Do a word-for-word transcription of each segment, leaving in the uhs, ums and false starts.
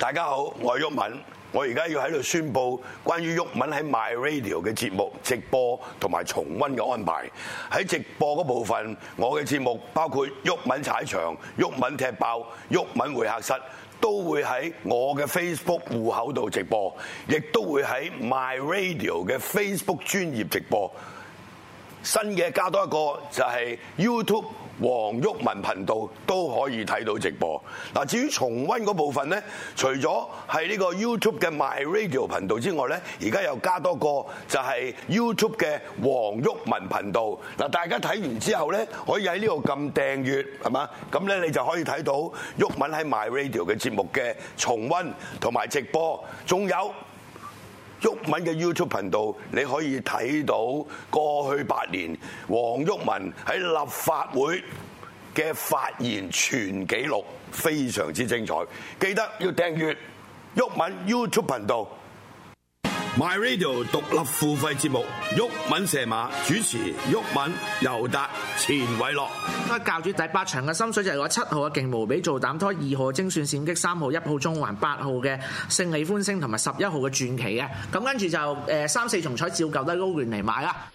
大家好，我係毓民，我而家要喺度宣佈關於毓民喺 My Radio 嘅節目直播同埋重溫嘅安排。喺直播嗰部分，我嘅節目包括毓民踩場、毓民踢爆、毓民會客室，都會喺我嘅 Facebook 戶口度直播，亦都會喺 My Radio 嘅 Facebook 專頁直播。新嘅加多一個就係 YouTube 黃毓民頻道都可以睇到直播。嗱，至於重溫嗰部分呢，除咗係呢個 YouTube 嘅 My Radio 頻道之外呢，而家又加多個就係 YouTube 嘅黃毓民頻道。嗱，大家睇完之後呢，可以喺呢度撳訂閱，係嘛？咁咧你就可以睇到毓民喺 My Radio 嘅節目嘅重溫同埋直播，仲有毓民嘅 YouTube 頻道，你可以睇到過去八年黃毓民喺立法會嘅發言全紀錄，非常之精彩。記得要訂閱毓民 YouTube 頻道。My Radio 獨立付費節目，毓民射馬主持，毓民、尤達、錢偉樂。 教主第八場嘅心水就係我七號嘅勁無比做膽拖，二號精算閃擊，三號一號中環，八號嘅勝利歡聲同埋十一號嘅傳奇嘅。咁跟住就誒三四重彩照舊都係撈亂嚟買啦。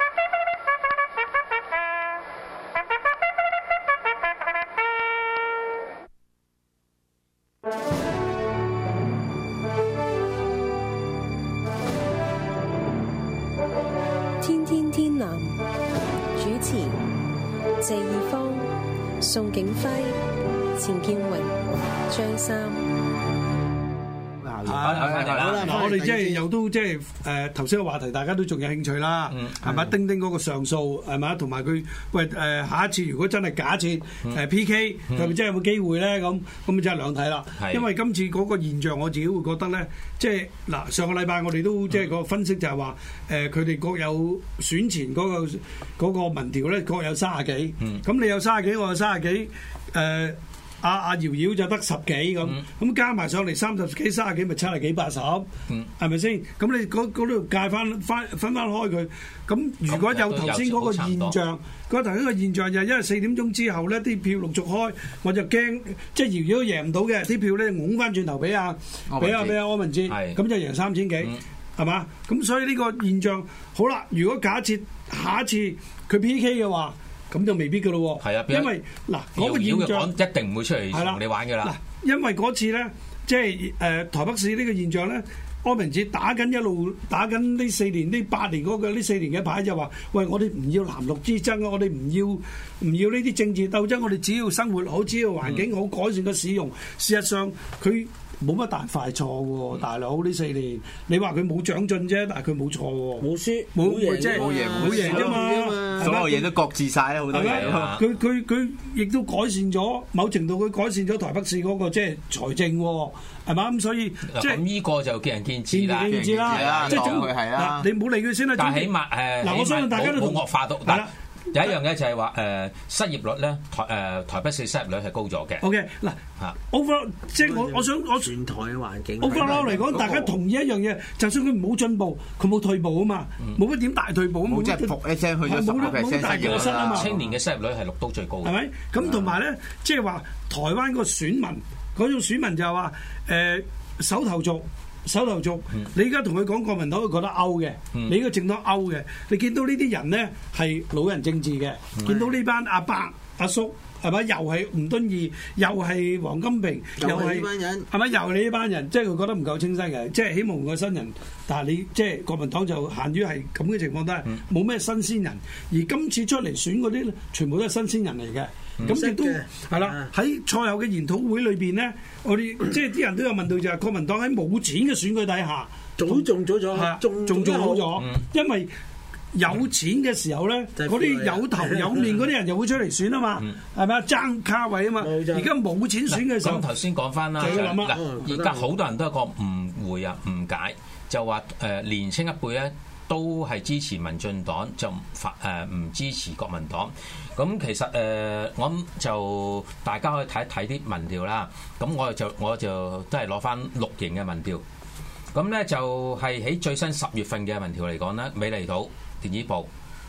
天天天藍主持謝義方、宋景輝、錢建榮、張三。 好啦，我哋即係又都即係誒頭先嘅話題，大家都仲有興趣啦，係咪？丁丁嗰個上訴係咪？同埋佢喂誒下一次如果真係假設誒 P K，係咪真係有冇機會咧？咁咁真係兩睇啦。因為今次嗰個現象，我自己會覺得咧，即係嗱上個禮拜我哋都即係個分析就係話誒佢哋各有選前嗰個嗰個民調咧各有三十幾，咁你有三十幾，我有三十幾誒。阿阿瑤瑤就得十幾咁，咁、嗯、加埋上嚟三十幾、三十幾，咪七十幾、八十，係咪先？咁你嗰嗰度界翻翻分翻開佢，咁如果有頭先嗰個現象，嗰頭先個現象就係因為四點鐘之後咧，啲票陸續開，我就驚即係瑤瑤都贏唔到嘅，啲票咧拱翻轉頭俾阿俾阿俾阿柯文哲，咁就贏三千幾，係、嗯、嘛？咁所以呢個現象好啦，如果假設下一次佢 P K 嘅話。咁就未必噶咯喎，因為嗱嗰個現象一定唔會出嚟同你玩噶啦。 嗱，因為嗰次咧，即係誒台北市呢個現象咧，柯文哲打緊一路打緊呢四年呢八年嗰個呢四年嘅牌就話，喂，我哋唔要藍綠之爭啊，我哋唔要唔要呢啲政治鬥爭，我哋只要生活好，只要環境好，改善個使用。事實上佢冇乜大快錯喎，大佬呢四年，你話佢冇長進啫，但係佢冇錯喎，冇輸冇即係冇贏冇贏啫嘛， 所有嘢都各自晒啦，好多嘢。 佢佢佢亦都改善咗，某程度佢改善咗台北市嗰個即係財政喎，係嘛？咁所以即係呢個就見仁見智啦， 見仁見智啦，即係總佢係啦。你唔好理佢先啦。 但係起碼誒， 嗱，我相信大家都冇惡化到。係啦。有一樣嘢就係話誒失業率咧，台誒台北市失業率係高咗嘅。 OK 嗱，over 即係我我想我全台嘅環境 overall 嚟講，大家同意一樣嘢，就算佢冇進步，佢冇退步啊嘛，冇乜點大退步，冇即係復一聲去咗十個 percent 大嘅失啊嘛。 青年嘅失業率係六都最高嘅， 係咪？咁同埋咧，即係話台灣個選民嗰種選民就係話誒手頭族。手頭族，嗯、你而家同佢講國民黨，佢覺得勾嘅。嗯、你呢個政黨勾嘅，你見到呢啲人咧係老人政治嘅，嗯、見到呢班阿伯阿叔係咪？又係吳敦義，又係黃金平，又係呢班人係咪？又係你呢班人，即係佢覺得唔夠清新嘅，即係希望個新人。但係你即係國民黨就限於係咁嘅情況，都係冇咩新鮮人。而今次出嚟選嗰啲，全部都係新鮮人嚟嘅。咁亦都係啦，喺賽後嘅研討會裏邊咧，我哋即係啲人都有問到就係國民黨喺冇錢嘅選舉底下，早中咗咗，仲仲做好咗，因為有錢嘅時候咧，嗰啲有頭有面嗰啲人就會出嚟選啊嘛，係咪啊？爭卡位啊嘛，而家冇錢選嘅時候， 咁頭先講翻啦，嗱，而家好多人都有個誤會啊、誤解，就話誒年青一輩咧。都係支持民進黨，就唔發誒唔支持國民黨。咁其實誒、呃，我諗就大家可以睇一睇啲民調啦。咁我就我就都係攞翻綠營嘅民調。咁咧就係喺最新十月份嘅民調嚟講咧，美麗島電子報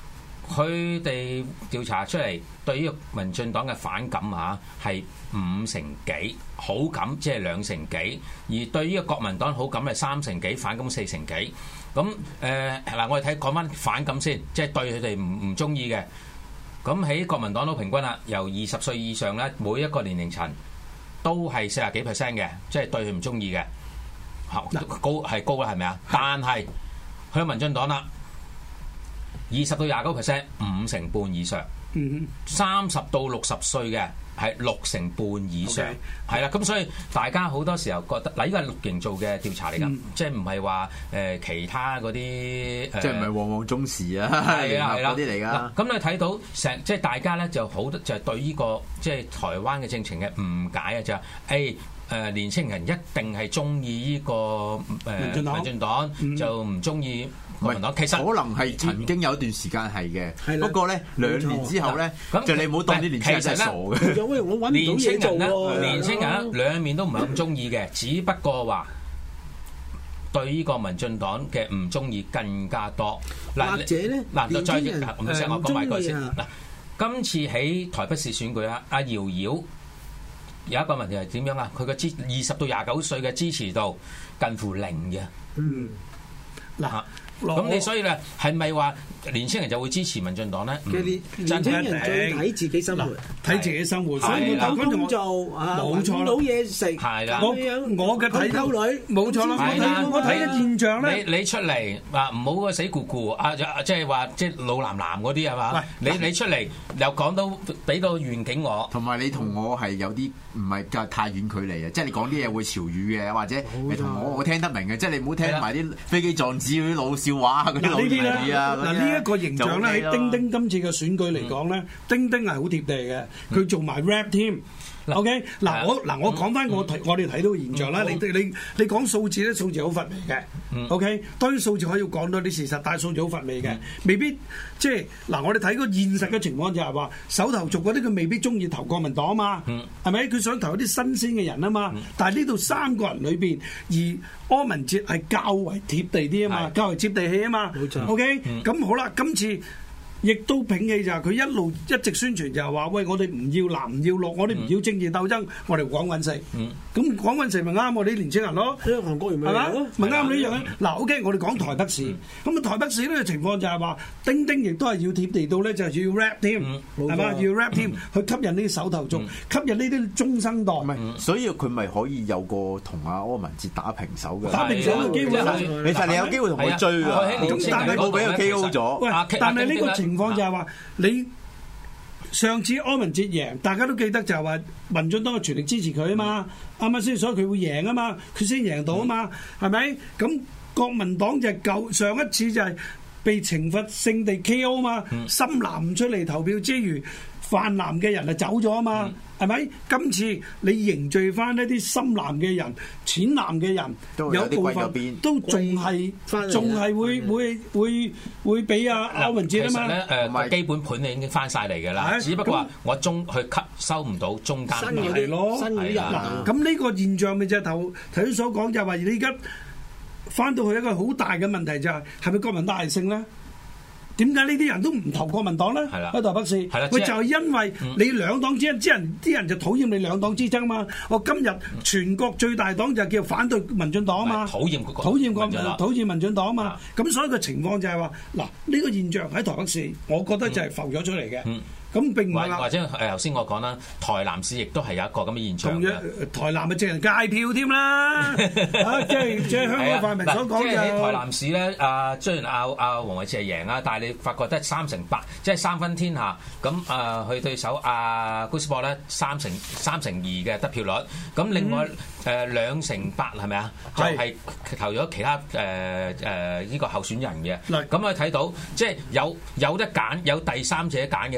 佢哋調查出嚟對於民進黨嘅反感嚇係五成幾，好感即係兩成幾，而對於國民黨好感係三成幾，反感四成幾。咁誒嗱，我哋睇講翻反感先，即係對佢哋唔唔中意嘅。咁喺國民黨都平均啦，由二十歲以上咧，每一個年齡層都係四十幾 percent 嘅，即係對佢唔中意嘅。高係高啦，係咪啊？但係去到民進黨啦，二十到廿九 percent， 五成半以上。三十到六十歲嘅係六成半以上，係啦。咁所以大家好多時候覺得嗱，呢個係綠營做嘅調查嚟㗎，嗯、即係唔係話誒其他嗰啲誒， 即係唔係旺旺中時啊，係啊係啦嗰啲嚟㗎。 咁你睇到成即係大家咧就好就係對呢個即係台灣嘅政情嘅誤解啊，就係誒誒年輕人一定係中意呢個誒民進黨，嗯、就唔中意。唔係，其實可能係曾經有一段時間係嘅，不過咧兩年之後咧，就你唔好當啲年輕人係傻嘅。 年輕人咧，年輕人咧兩面都唔係咁中意嘅，只不過話對呢個民進黨嘅唔中意更加多。 或者咧， 嗱，再唔使我講埋句先。嗱，今次喺台北市選舉啊，阿瑤瑤有一個問題係點樣啊？佢嘅支二十到廿九歲嘅支持度近乎零嘅。 嗯，嗱。 咁你所以咧，係咪話年青人就會支持民進黨咧？ 年青人最睇自己生活， 睇自己生活， 所以冇工做，冇錯，冇嘢食， 係啦。 我我嘅睇溝女，冇錯啦。我睇嘅現象咧， 你你出嚟話唔好個死咕咕啊，即係話即係老藍藍嗰啲係嘛？你你出嚟又講到俾到願景我， 同埋你同我係有啲唔係隔太遠距離嘅，即係你講啲嘢會潮語嘅，或者你同我我聽得明嘅，即係你唔好聽埋啲飛機撞紙嗰啲老笑話嗰啲老嘢啊！ 嗱呢一個形象咧喺丁丁今次嘅選舉嚟講咧，丁丁係好貼地嘅，佢做埋 rap 添。OK， 嗱我嗱我講翻我睇我哋睇到嘅現象啦。你你你講數字咧，數字好乏味嘅。OK， 當然數字可以講多啲事實，但係數字好乏味嘅，未必即係嗱。我哋睇個現實嘅情況就係話，手頭族嗰啲佢未必中意投國民黨啊嘛，係咪？佢想投一啲新鮮嘅人啊嘛。但係呢度三個人裏邊，而柯文哲係較為貼地啲啊嘛，較為接地氣啊嘛。冇錯。OK，咁好啦，今次。亦都摒棄就係佢一路一直宣傳就係話，喂，我哋唔要藍唔要綠，我哋唔要政治鬥爭，我哋講揾食。咁講揾食咪啱我哋啲年青人咯， 韓國人咪係嘛？咪啱呢樣咧。嗱 ，OK， 我哋講台北市，咁啊台北市呢個情況就係話，丁丁亦都係要貼地到咧，就係要 rap 添，係嘛？要 rap 添，去吸引呢啲手頭族，吸引呢啲中生代。 所以佢咪可以有個同阿柯文哲打平手嘅。 打平手嘅機會， 其實你有機會同佢追㗎。咁但係冇俾佢 K O 咗。 喂，但係呢個情情況就係話你上次柯文哲贏，大家都記得就係話民進黨嘅全力支持佢啊嘛，啱唔啱先？所以佢會贏啊嘛，佢先贏到啊嘛，係咪？咁國民黨就舊上一次就係被懲罰性地 K O 啊嘛，深藍唔出嚟投票之餘，泛藍嘅人就走咗啊嘛。係咪？今次你凝聚翻一啲深藍嘅人、淺藍嘅人，有部分都仲係仲係會會會會俾阿柯文哲啊嘛。 其實咧誒基本盤你已經翻晒嚟㗎啦，只不過話我中去吸收唔到中間係咯。嗱，咁呢個現象咪就係頭頭先所講，就係話你而家翻到去一個好大嘅問題，就係係咪國民黨大勝咧？點解呢啲人都唔投國民黨咧？喺台北市，喂就係因為你兩黨之爭，啲人啲人就討厭你兩黨之爭嘛。我今日全國最大黨就叫反對民進黨啊嘛， 討厭討厭國討厭民進黨啊嘛。咁所以個情況就係話，嗱呢個現象喺台北市，我覺得就係浮咗出嚟嘅。咁並唔係或者誒頭先我講啦，台南市亦都係有一個咁嘅現象嘅。 台南咪淨係界票添啦，即係即係香港泛民所講嘅。 即係喺台南市咧，啊雖然阿阿黃偉哲係贏啦，但係你發覺得三成八，即係三分天下。咁啊，佢對手阿高斯博咧三成三成二嘅得票率。咁另外誒兩成八係咪啊？就係投咗其他誒誒呢個候選人嘅。咁啊睇到即係有有得揀，有第三者揀嘅話咧，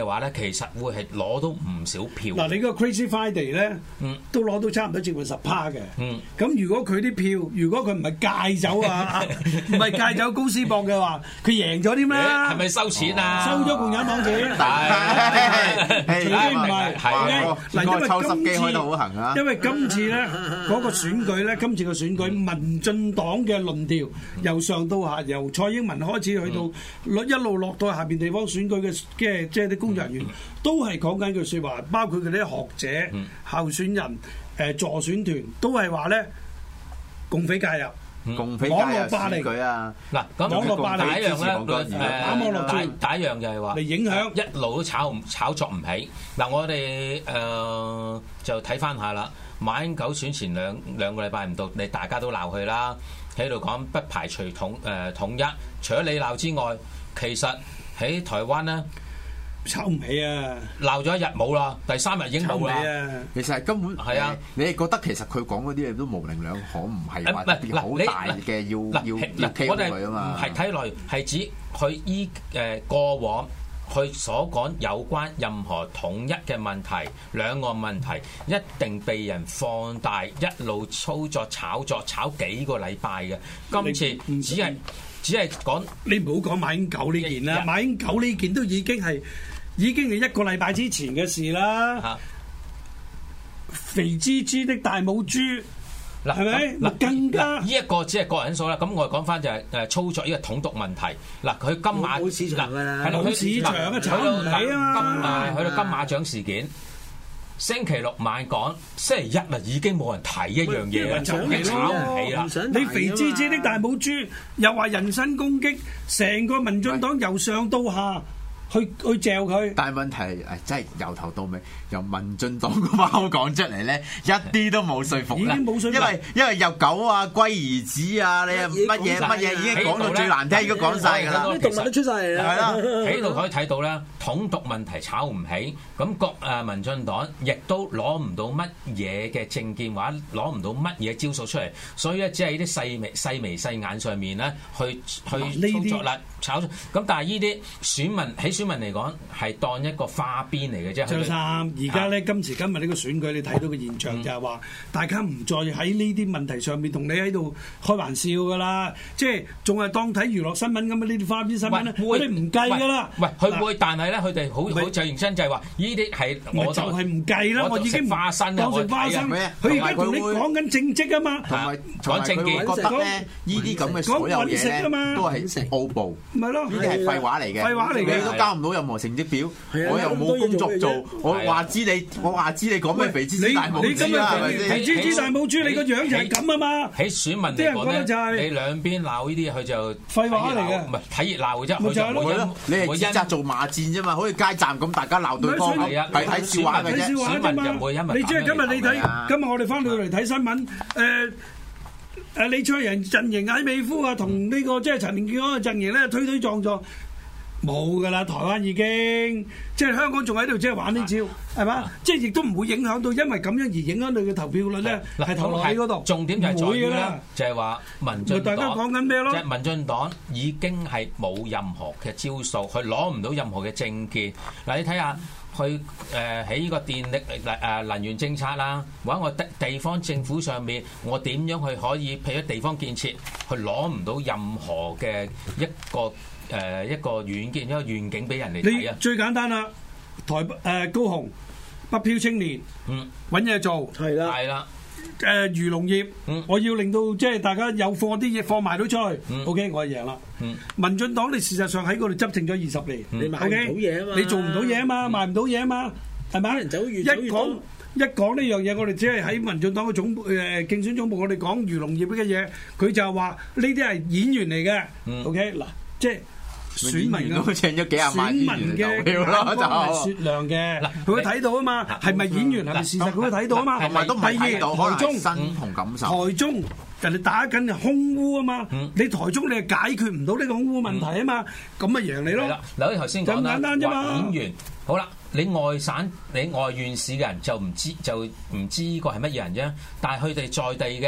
其實會係攞到唔少票。 嗱，你個 Crazy Friday 咧， 嗯， 都攞到差唔多接近十趴嘅。 嗯， 咁如果佢啲票，如果佢唔係戒走啊，唔係戒走高斯博嘅話，佢贏咗添啦。 係咪收錢啊？ 收咗共產黨錢。 係， 除非唔係， 係嗱，因為抽濕機今開得好行啊次，因為今次咧嗰個選舉咧，今次個選舉民進黨嘅論調由上到下，由蔡英文開始去到一路落到下邊地方選舉嘅嘅即係啲工作人員，都係講緊句説話，包括佢啲學者、候選人、誒助選團，都係話咧共匪介入。 共匪介入選舉啊！ 嗱，咁網絡霸凌第一樣咧， 誒打網絡戰， 第一樣就係話嚟影響一路都炒唔炒作唔起。嗱，我哋誒就睇翻下啦。馬英九選前兩兩個禮拜唔到，你大家都鬧佢啦，喺度講不排除統誒統一。除咗你鬧之外，其實喺台灣咧。 炒唔起啊！ 鬧咗一日冇啦，第三日已經冇啦。 其實係根本係啊！你係覺得其實佢講嗰啲嘢都模棱兩可，唔係話特別好大嘅要要要傾佢啊嘛。 係睇來係指佢依誒過往佢所講有關任何統一嘅問題、兩岸問題，一定被人放大，一路操作炒作炒幾個禮拜嘅。今次只係只係講你唔好講馬英九呢件啦，馬英九呢件都已經係。已經係一個禮拜之前嘅事啦。啊、肥豬豬的大母豬，嗱係咪？嗱更加呢一個只係個人因素啦。咁我哋講翻就係誒操作呢個統獨問題。嗱，佢金馬冇市場㗎啦， 冇市場啊，炒唔起啊！ 金誒去到金馬獎事件，星期六晚講，星期一啊已經冇人睇一樣嘢啦，已經炒唔起啦。 你肥豬豬的大母豬，又話人身攻擊，成個民進黨由上到下。去去嚼佢， 但係問題係誒，真係由頭到尾由民進黨嗰把口講出嚟咧，一啲都冇說服啦。已經冇說服，因為因為有狗啊、龜兒子啊，你乜嘢乜嘢已經講到最難聽，已經講晒㗎啦。 啲動物都出晒嚟啦。 係啦， 喺度可以睇到咧，統獨問題炒唔起，咁國誒民進黨亦都攞唔到乜嘢嘅政見，或者攞唔到乜嘢招數出嚟，所以咧只係啲細眉細眉細眼上面咧去去操作啦。炒咁，但係呢啲選民喺選民嚟講係當一個花邊嚟嘅啫。 張三，而家咧今時今日呢個選舉，你睇到個現象就係話，大家唔再喺呢啲問題上面同你喺度開玩笑㗎啦，即係仲係當睇娛樂新聞咁啊！呢啲花邊新聞咧，佢哋唔計㗎啦。 喂，佢會，但係咧，佢哋好好就認真就係話，呢啲係我就係唔計啦。我已經花生當成花生。佢而家同你講緊政績啊嘛， 同埋講政見， 覺得咧呢啲咁嘅所有嘢咧都係奧步。 咪咯， 呢啲係廢話嚟嘅， 廢話嚟嘅， 你都交唔到任何成績表，我又冇工作做，我話知你，我話知你講咩肥豬豬大母豬啊，係咪先？ 肥豬豬大母豬，你個樣就係咁啊嘛！ 喺選民嚟講咧，你兩邊鬧呢啲，佢就廢話嚟嘅， 唔係睇熱鬧嘅啫。 咪就係咯， 你係指責做罵戰啫嘛，好似街站咁，大家鬧對方，係睇笑話嘅啫。 選民就唔會因為你即係今日你睇，今日我哋翻到嚟睇新聞，誒。誒李卓人陣營艾美夫啊，同呢個即係陳連健嗰個陣營咧推推撞撞，冇噶啦，台灣已經即係香港仲喺度即係玩呢招，係嘛？即係亦都唔會影響到，因為咁樣而影響到嘅投票率咧，係投落喺嗰度。 重點就係在於咧，就係話民進黨， 大家講緊咩咯？ 即係民進黨已經係冇任何嘅招數，佢攞唔到任何嘅政見。嗱，你睇下。去誒喺呢個電力誒能源政策啦，或者我地地方政府上面，我點樣去可以譬如地方建設，去攞唔到任何嘅一個誒、呃、一個遠見一個願景俾人哋睇啊！ 最簡單啦，台北誒、呃、高雄北漂青年，嗯，揾嘢做係啦， 係啦。 誒、呃、漁農業，嗯、我要令到即係大家有貨啲嘢放賣到出去、嗯、，OK， 我係贏啦。嗯、民進黨你事實上喺嗰度執政咗二十年， 嗯、你賣唔到嘢啊嘛， 你做唔到嘢啊嘛，嗯、賣唔到嘢啊嘛，係咪？一講一講呢樣嘢，我哋只係喺民進黨嘅總部誒、呃、競選總部，我哋講漁農業嘅嘢，佢就係話呢啲係演員嚟嘅、嗯、，OK 嗱，即係。選民都請咗幾廿萬演員嘅眼光係雪亮嘅，佢會睇到啊嘛，係咪演員係咪事實佢會睇到啊嘛。 同埋都唔係睇到，台中身同感受。 台中人哋打緊空污啊嘛，你台中你係解決唔到呢個空污問題啊嘛，咁咪贏你咯。 嗱，好似頭先講啦， 咁簡單啫嘛。 演員好啦，你外省你外縣市嘅人就唔知就唔知呢個係乜嘢人啫，但係佢哋在地嘅。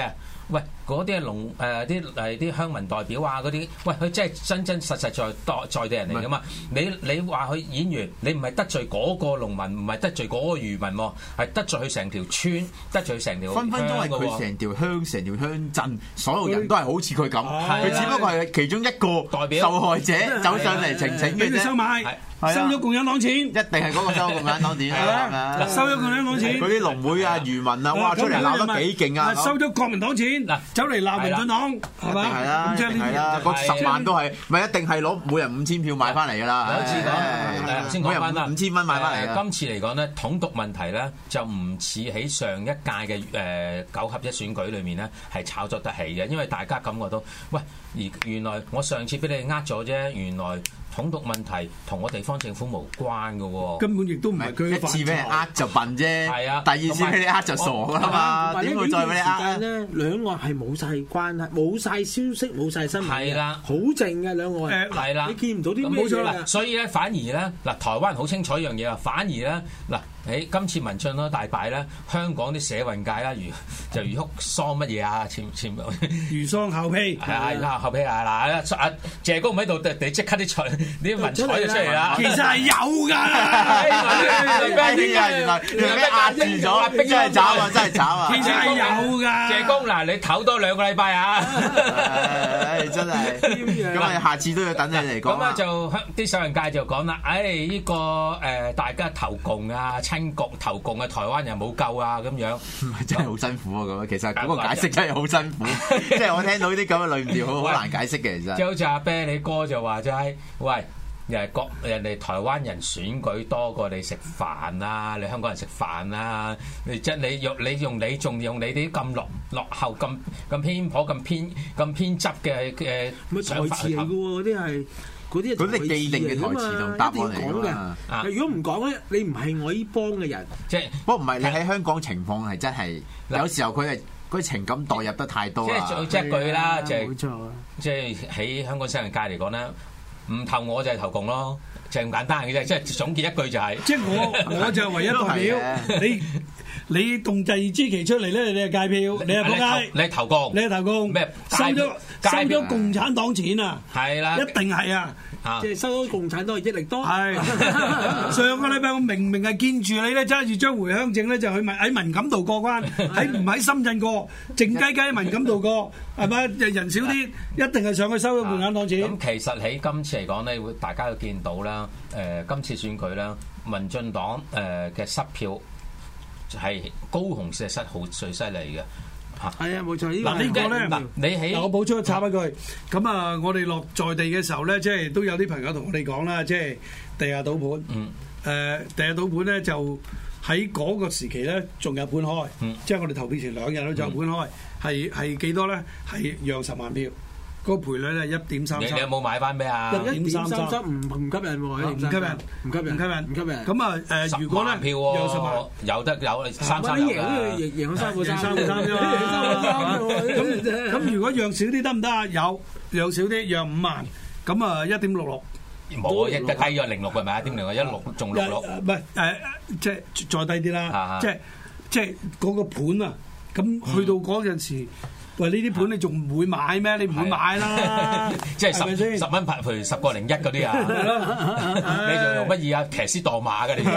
喂嗰啲係農誒啲誒啲鄉民代表啊嗰啲，喂佢真係真真實實在在在地人嚟噶嘛？你你話佢演員，你唔係得罪嗰個農民，唔係得罪嗰個漁民喎，係得罪佢成條村，得罪佢成條分分鐘係佢成條鄉、成條鄉鎮，所有人都係好似佢咁，佢只不過係其中一個代表受害者走上嚟澄清嘅啫。 收買，收咗共產黨錢，一定係嗰個收共產黨錢啊！ 收咗共產黨錢， 嗰啲農會啊、漁民啊，哇出嚟鬧得幾勁啊！ 收咗國民黨錢，嗱走嚟鬧民進黨，係嘛？ 係啦，係啦，嗰十萬都係，咪一定係攞每人五千票買翻嚟㗎啦。 有次講，先講翻啦， 五千蚊買翻嚟。 今次嚟講咧，統獨問題咧就唔似喺上一屆嘅誒九合一選舉裏面咧係炒作得起嘅，因為大家感覺到，喂，而原來我上次俾你呃咗啫，原來。統獨問題同我地方政府無關嘅喎， 根本亦都唔係佢一次俾人呃就笨啫， 係啊， 第二次俾你呃就傻㗎啦嘛，點會再俾你呃咧？兩岸係冇晒關係，冇晒消息，冇晒新聞， 係啦， 好靜嘅兩岸， 係啦， 你見唔到啲咩冇錯啦。所以咧，反而咧嗱，台灣好清楚一樣嘢啊，反而咧嗱。誒今次民進黨大敗咧，香港啲社運界啦，如就如哭喪乜嘢啊？前前如喪後屁， 係啊，而後屁啊嗱，阿謝公唔喺度，你即刻啲彩啲文采就出嚟啦。 其實係有㗎， 咩嘢啊？原來原來壓住咗，真係慘啊！真係慘啊！ 其實係有㗎。 謝公嗱，你唞多兩個禮拜啊！ 唉，真係咁啊！下次都要等你嚟講。 咁啊，就啲社運界就講啦，誒呢個誒大家投共啊！親國投共嘅台灣人冇救啊咁樣， 真係好辛苦啊咁。其實嗰個解釋真係好辛苦，即係我聽到啲咁嘅論調，好好難解釋嘅其實。 即係好似阿啤你哥就話就係，喂，人國人哋台灣人選舉多過你食飯啦，你香港人食飯啦，你即係你用你用你仲用你啲咁落落後咁咁偏頗咁偏咁偏執嘅嘅想法去投。 台詞嚟嘅喎，嗰啲係。嗰啲嗰啲既定嘅台詞同答案嚟㗎嘛。 如果唔講咧，你唔係我依幫嘅人。 即係不過唔係你喺香港情況係真係有時候佢係嗰啲情感代入得太多啦。 即係即係一句啦，就係冇錯。 即係喺香港社會界嚟講咧，唔投我就係投共咯，就係咁簡單嘅啫。即係總結一句就係， 即係我我就唯一代表你。你動第二支旗出嚟咧，你係界票，你係仆街， 你係投共， 你係投共， 咩收咗收咗共產黨錢啊？ 係啦， 一定係啊！ 即係收咗共產黨益力多。 係上個禮拜我明明係見住你咧，揸住張回鄉證咧，就去喺文錦渡過關，喺唔喺深圳過，靜雞雞喺文錦渡過，係咪人少啲？一定係上去收咗共產黨錢。 咁其實喺今次嚟講咧，會大家都見到啦。誒，今次選舉咧，民進黨誒嘅失票。係高雄事實失好最犀利嘅嚇， 係啊冇錯。 嗱呢個咧， 嗱你喺我補充插一句，咁啊，我哋落在地嘅時候咧，即係都有啲朋友同我哋講啦，即係地下賭盤，嗯，誒地下賭盤咧就喺嗰個時期咧仲有盤開，嗯，即係我哋投票前兩日都仲有盤開，係係幾多咧？係讓十萬票。個賠率咧一點三三， 你有冇買翻咩啊？ 一點三三唔唔吸引喎， 唔吸引，唔吸引，唔吸引，唔吸引。咁啊誒，如果咧票有十萬，有得有三三有啦， 贏贏咗三個三， 三個三啫嘛。咁咁如果讓少啲得唔得啊？有讓少啲，讓五萬，咁啊一點六六。 冇一低咗零六係咪？一點零一六仲六六。 唔係誒，即係再低啲啦。即係即係嗰個盤啊，咁去到嗰陣時。喂，呢啲盤你仲唔會買咩？你唔會買啦， 即係十十蚊拍，譬如十個零一嗰啲啊，你仲用乜嘢啊？騎師墮馬嘅你，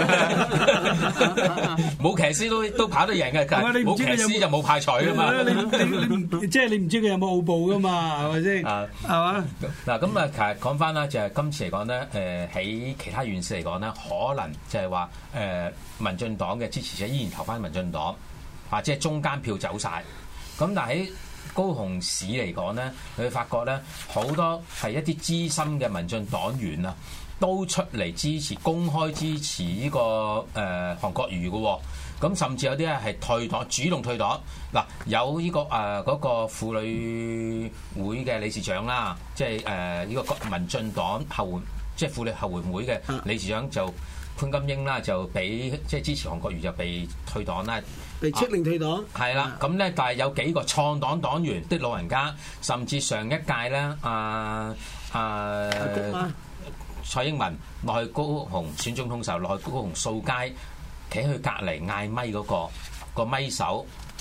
冇騎師都都跑得贏嘅，冇騎師就冇派彩噶嘛。 你你即係你唔知佢有冇奧步噶嘛？係咪先？係嘛？ 嗱咁啊，其實講翻啦，就係今次嚟講咧，誒喺其他縣市嚟講咧，可能就係話誒民進黨嘅支持者依然投翻民進黨，或者係中間票走晒。咁但係喺高雄市嚟講咧，你會發覺咧好多係一啲資深嘅民進黨員啊，都出嚟支持，公開支持呢、這個誒、呃、韓國瑜嘅喎。咁甚至有啲咧係退黨，主動退黨。嗱，有呢、這個誒嗰、呃那個婦女會嘅理事長啦，即係誒呢個民進黨後援，即係婦女後援會嘅理事長就潘金英啦，就俾即係支持韓國瑜就被退黨啦。 被斥令退黨， 係啦，咁咧，但係有幾個創黨黨員啲老人家，甚至上一屆咧，啊啊蔡英文落去高雄選總統時候，落去高雄掃街，企喺佢隔離嗌咪嗰個個咪手，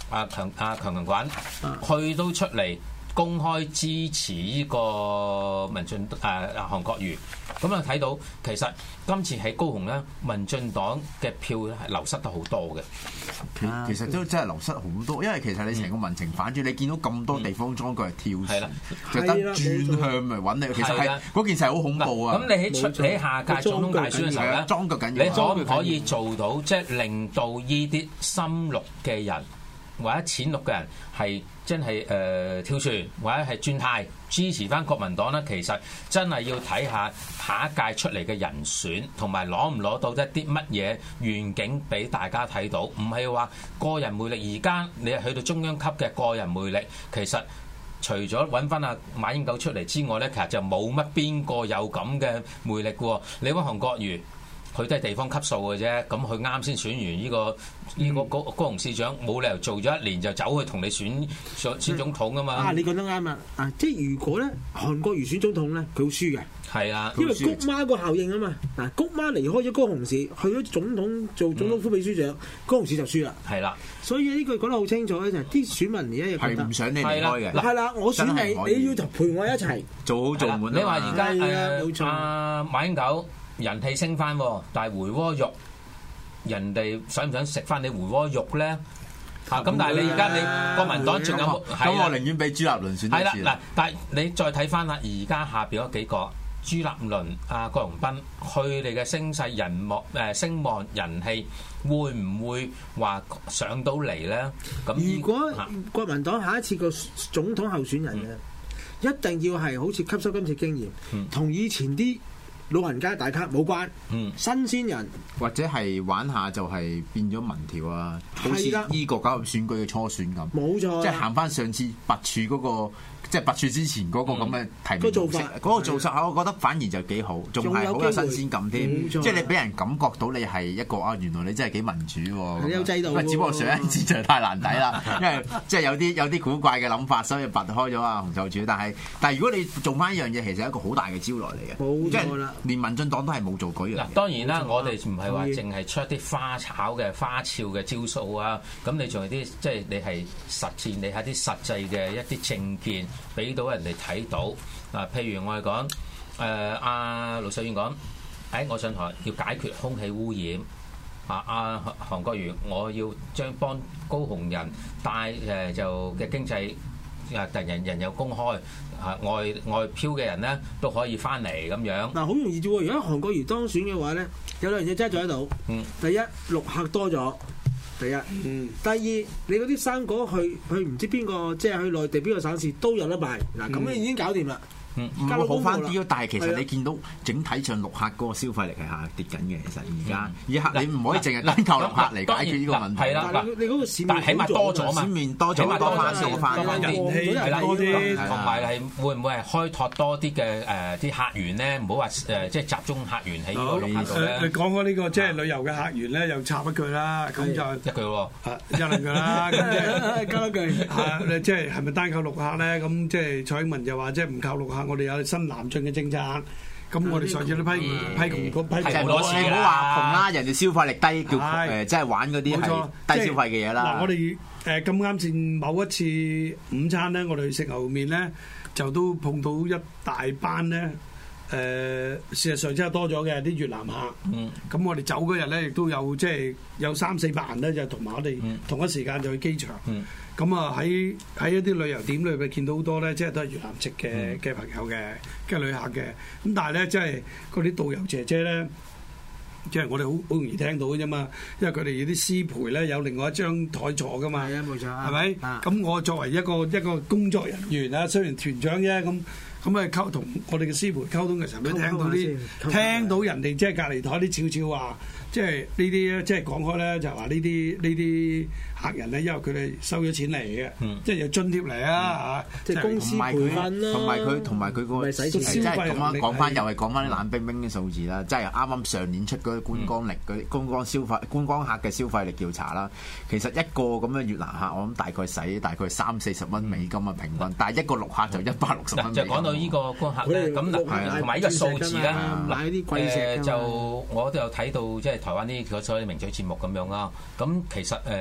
阿強阿強強滾，佢都出嚟公開支持呢個民進誒、呃、韓國瑜。咁啊睇到其實今次喺高雄咧，民進黨嘅票係流失得好多嘅。 其實都真係流失好多，因為其實你成個民情反轉，你見到咁多地方裝佢係跳船，特登轉向咪揾你。其實係嗰件事係好恐怖啊！咁你喺出喺下屆總統大選嘅時候咧， 裝腳緊要， 你可唔可以做到即係令到呢啲深綠嘅人或者淺綠嘅人係真係誒、呃、跳船或者係轉態支持翻國民黨咧？其實真係要睇下下一屆出嚟嘅人選，同埋攞唔攞到一啲乜嘢願景俾大家睇到，唔係話個人魅力。而家你係去到中央級嘅個人魅力，其實除咗揾翻阿馬英九出嚟之外咧，其實就冇乜邊個有咁嘅魅力喎。你揾韓國瑜，佢都係地方級數嘅啫，咁佢啱先選完呢個呢個高高雄市長，冇理由做咗一年就走去同你選選選總統噶嘛。 啊，你講得啱啊！啊，即係如果咧韓國瑜選總統咧，佢會輸嘅。 係啊， 因為谷媽個效應啊嘛。嗱，谷媽離開咗高雄市，去咗總統做總統副秘書長，高雄市就輸啦。係啦，所以呢句講得好清楚咧，就係啲選民而家係唔想你離開嘅。係啦，我選你，你要就陪我一齊做好做滿。 你話而家誒阿馬英九人氣升翻，但係回鍋肉，人哋想唔想食翻你回鍋肉咧？啊！咁但係你而家你國民黨仲有冇？ 咁我寧願俾朱立倫選多次。 係啦，嗱，但係你再睇翻啦，而家下邊嗰幾個朱立倫、阿郭榮斌，佢哋嘅聲勢人望誒聲望人氣，會唔會話上到嚟咧？咁如果國民黨下一次個總統候選人咧，嗯、一定要係好似吸收今次經驗，同、嗯、以前啲老人家大咖冇關，嗯、新鮮人或者係玩下就係變咗民調啊，好似呢個搞入選舉嘅初選咁，冇錯，即係行翻上次拔處嗰個。即係拔處之前嗰個咁嘅提名模式，嗰個做法，我覺得反而就幾好，仲係好有新鮮感添。即係你俾人感覺到你係一個啊，原來你真係幾民主喎。有制度。只不過上一次就太難睇啦，因為即係有啲有啲古怪嘅諗法，所以拔開咗啊洪秀柱。但係但係如果你做翻一樣嘢，其實係一個好大嘅招來嚟嘅。冇錯啦。連民進黨都係冇做過呢樣嘢。嗱， 當然啦，我哋唔係話淨係出一啲花巧嘅花俏嘅招數啊。咁你仲有啲即係你係實戰，你係啲實際嘅一啲政見。俾到人哋睇到嗱，譬如我哋講誒阿盧秀燕講，誒、哎、我上台要解決空氣污染，啊阿韓國瑜我要將幫高雄人帶誒就嘅經濟啊，人人有公開啊，外外漂嘅人咧都可以翻嚟咁樣。 嗱，好容易啫喎！如果韓國瑜當選嘅話咧，有兩樣嘢揸咗喺度。嗯，第一陸客多咗。第一，嗯，第二，你嗰啲生果去去唔知邊個，即係去內地邊個省市都有得賣，嗱咁你已經搞掂啦。 嗯，唔會好翻啲咯，但係其實你見到整體上陸客嗰個消費力係下跌緊嘅。其實而家而客你唔可以淨係單靠陸客嚟解決呢個問題。係啦， 你嗰個市面但係起碼多咗嘛， 市面多咗多翻少翻， 人氣多啲，同埋係會唔會係開拓多啲嘅誒啲客源咧？唔好話誒即係集中客源喺呢個陸客度咧。 你講開呢個即係旅遊嘅客源咧，又插一句啦，咁就一句喎， 一兩句啦，咁即係加一句嚇，即係係咪單靠陸客咧？咁即係蔡英文就話即係唔靠陸客，我哋有新南進嘅政策，咁我哋上次都批批評個批評唔好話窮啦，人哋消費力低叫誒，即係玩嗰啲係低消費嘅嘢啦。 嗱，我哋誒咁啱先某一次午餐咧，我哋去食牛麵咧，就都碰到一大班咧誒，事實上真係多咗嘅啲越南客。嗯，咁我哋走嗰日咧，亦都有即係有三四百人咧，就同埋我哋同一時間就去機場。嗯。咁啊喺喺一啲旅遊點裏邊見到好多咧，即係都係越南籍嘅嘅朋友嘅嘅旅客嘅。咁但係咧，即係嗰啲導遊姐姐咧，即係我哋好好容易聽到嘅啫嘛。因為佢哋有啲師陪咧，有另外一張台坐噶嘛。係啊，冇錯。係咪？咁我作為一個一個工作人員啊，雖然團長啫，咁咁啊溝同我哋嘅師陪溝通嘅時候，都聽到啲聽到人哋即係隔離台啲悄悄話，即係呢啲咧，即係講開咧，就話呢啲呢啲客人咧，因為佢哋收咗錢嚟嘅，即係有津貼嚟啊嚇，即係公司培訓啦， 同埋佢同埋佢個即係咁樣講翻，又係講翻啲冷冰冰嘅數字啦，即係啱啱上年出嗰啲觀光力嗰啲觀光消費觀光客嘅消費力調查啦，其實一個咁嘅越南客，我諗大概使大概三四十蚊美金啊平均，但係一個陸客就一百六十蚊。 就講到呢個觀客咧，咁同埋呢個數字咧，誒就我都有睇到即係台灣啲所謂名嘴節目咁樣啦。咁其實誒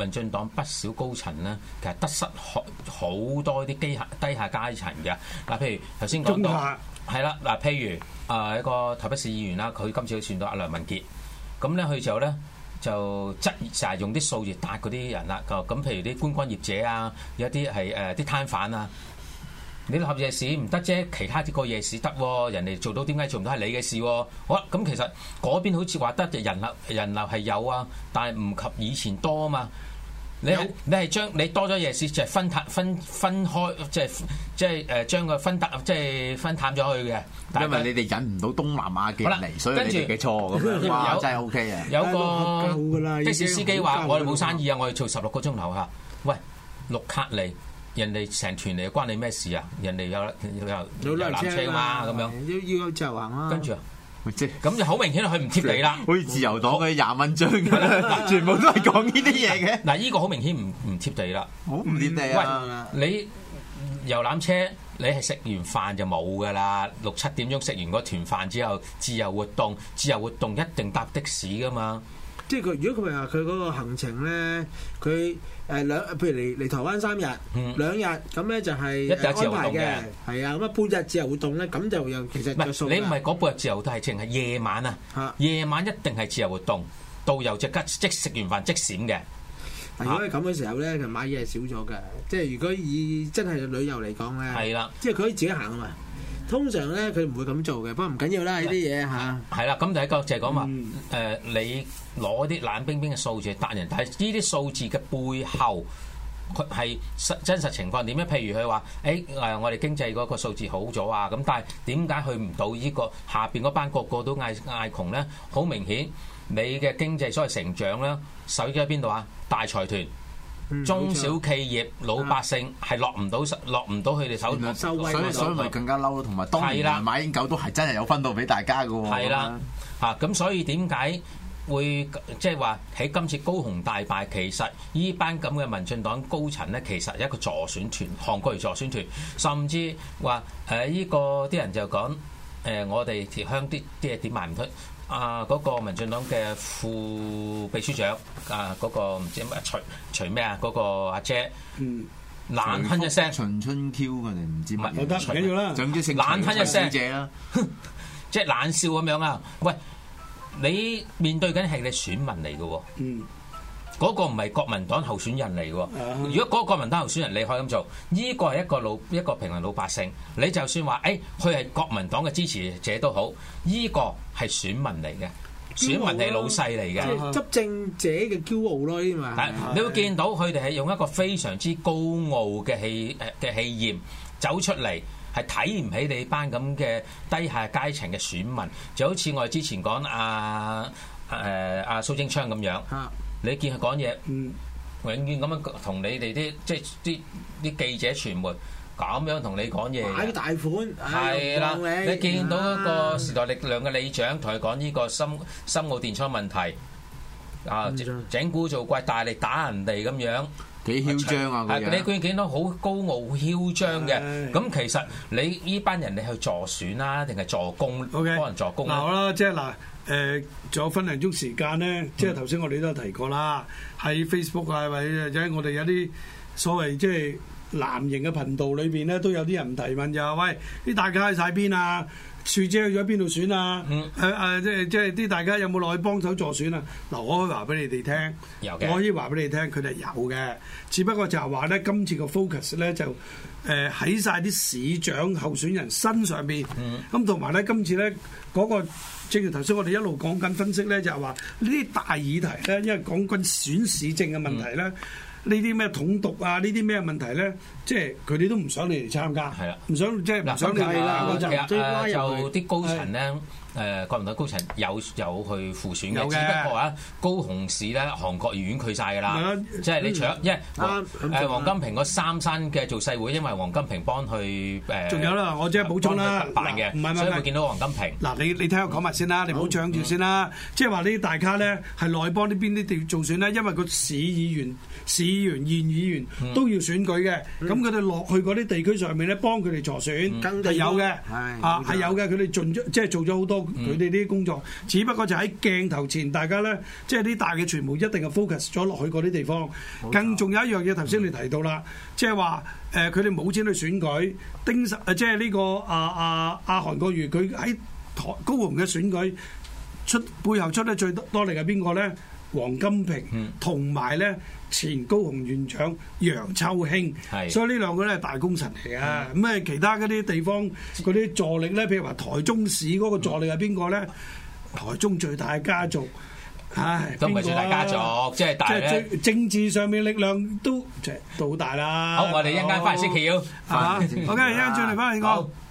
民進黨不少高層咧，其實得失好好多啲低下低下階層嘅。嗱，譬如頭先講到係啦，嗱，譬如啊一個台北市議員啦，佢今次佢選到阿梁文傑，咁咧佢就咧就質疑成日用啲數字答嗰啲人啦。咁譬如啲觀光業者啊，有啲係誒啲攤販啊。你立夜市唔得啫，其他啲個夜市得喎，人哋做到點解做唔到係你嘅事喎？好啦，咁其實嗰邊好似話得人流人流係有啊，但係唔及以前多啊嘛。你係你係將你多咗夜市就係分攤分分開，即係即係誒將佢分淡即係分淡咗去嘅。 因為你哋引唔到東南亞嘅嚟，所以你哋嘅錯咁樣。哇，真係 O K 啊！ 有個的士司機話：我哋冇生意啊，我哋做十六個鐘頭嚇。喂，綠卡嚟。人哋成團嚟關你咩事啊？人哋有有有纜車嘛咁樣， 要要自由行啊！ 跟住啊，即係咁就好明顯佢唔貼地啦。 好似自由黨嘅廿蚊張㗎啦，全部都係講呢啲嘢嘅。 嗱，呢個好明顯唔唔貼地啦。 好唔貼地啊！ 喂，你遊覽車你係食完飯就冇㗎啦。六七點鐘食完嗰團飯之後，自由活動，自由活動一定搭的士㗎嘛。 即係佢，如果佢話佢嗰個行程咧，佢誒兩，譬如嚟嚟台灣三日、嗯、兩日，咁咧就係安排嘅，係啊，咁啊半日自由活動咧，咁就又其實個數。你唔係嗰半日自由活動係淨係夜晚啊，夜晚一定係自由活動，導遊即刻即食完飯即閃嘅。 如果係咁嘅時候咧，其實買嘢係少咗嘅。即係如果以真係旅遊嚟講咧， 係啦， 即係佢可以自己行啊嘛。通常咧佢唔會咁做嘅，不過唔緊要啦，呢啲嘢嚇。係啦，咁第一個就係講話誒，你攞啲冷冰冰嘅數字答人，但係呢啲數字嘅背後，佢係實真實情況點咧？譬如佢話誒誒，我哋經濟嗰個數字好咗啊，咁但係點解去唔到呢個下邊嗰班個個都嗌嗌窮咧？好明顯，你嘅經濟所謂成長咧，首先喺邊度啊？大財團。中小企業老百姓係落唔到落唔到佢哋手， 所以所以咪更加嬲咯。同埋當年馬英九都係真係有分到俾大家嘅喎。 係啦，嚇咁所以點解會即係話喺今次高雄大敗？其實呢班咁嘅民進黨高層咧，其實係一個助選團，韓國瑜助選團，甚至話誒呢個啲人就講誒、呃、我哋條鄉啲啲嘢點賣唔出。啊！嗰、那個民進黨嘅副秘書長啊，嗰、那個唔知乜徐徐咩啊，嗰、那個阿姐，嗯，冷哼一聲， 秦春 Q 佢哋唔知乜嘢， 得唔緊要啦， 總之姓冷哼一聲， 姐啦， 即係冷笑咁樣啊！喂，你面對緊係你選民嚟嘅喎，嗯。嗰個唔係國民黨候選人嚟喎，如果嗰個國民黨候選人你可以咁做，呢個係一個老一個平民老百姓，你就算話誒佢係國民黨嘅支持者都好，呢個係選民嚟嘅，選民係老細嚟嘅， 執政者嘅驕傲咯，呢嘛。 你會見到佢哋係用一個非常之高傲嘅氣嘅氣焰走出嚟，係睇唔起你班咁嘅低下階層嘅選民，就好似我哋之前講阿誒阿蘇貞昌咁樣。你見佢講嘢，嗯、永遠咁樣同你哋啲即係啲啲記者傳媒咁樣同你講嘢， 買大款係啦。你，你見到一個時代力量嘅理長同佢講呢個深深澳電倉問題，啊整蠱做怪，大力打人哋咁樣， 幾囂張啊！ 係你見見到好高傲囂張嘅，咁其實你呢班人你去助選啦，定係助攻？幫人助攻。 嗱啦，即係嗱。誒，仲有分零鐘時間咧，即係頭先我哋都有提過啦。喺 Facebook 啊，或者我哋有啲所謂即係藍營嘅頻道裏邊咧，都有啲人提問就係：喂，啲大家去晒邊啊？樹姐去咗邊度選啊？誒誒、嗯啊，即係即係啲大家有冇落去幫手助選啊？嗱，我可以話俾你哋聽， 有嘅， 我可以話俾你聽，佢哋有嘅。只不過就係話咧，今次個 focus 咧就誒喺晒啲市長候選人身上邊。咁同埋咧，今次咧嗰、嗰個。正如頭先我哋一路講緊分析咧，就係話呢啲大議題咧，因為講緊選市政嘅問題咧，呢啲咩統獨啊，呢啲咩問題咧，即係佢哋都唔想你嚟參加，係啦，唔想即係唔想你啦， 就就啲高層咧。誒國民黨高層有有去輔選嘅，只不過啊高雄市咧韓國瑜婉拒晒㗎啦，即係你除咗因為誒黃金平嗰三山嘅造勢會，因為黃金平幫佢誒， 仲有啦，我即係補充啦， 辦嘅，唔係所以會見到黃金平。 嗱，你你聽我講埋先啦，你唔好搶住先啦，即係話呢啲大咖咧係內幫呢邊啲地做選咧，因為個市議員、市議員、縣議員都要選舉嘅，咁佢哋落去嗰啲地區上面咧幫佢哋助選係有嘅，啊係有嘅，佢哋盡咗即係做咗好多。 佢哋啲工作，嗯、只不過就喺鏡頭前，大家咧即係啲大嘅傳媒一定係 focus 咗落去嗰啲地方。錯更仲有一樣嘢，頭先你提到啦，即係話誒佢哋冇錢去選舉，丁實誒即係呢個啊啊啊韓國瑜佢喺台高雄嘅選舉出背後出得最多力係邊個咧？黃金平同埋咧前高雄縣長楊秋興，是所以呢兩個咧係大功臣嚟嘅。咁誒、嗯、其他嗰啲地方嗰啲助力咧，譬如話台中市嗰個助力係邊個咧？台中最大嘅家族，唉， 都唔係最大家族，即係大咧。即係最政治上面力量都即係都好大啦。 好，我哋一陣間翻嚟先橋， 係嘛？OK，一陣轉嚟翻嚟講。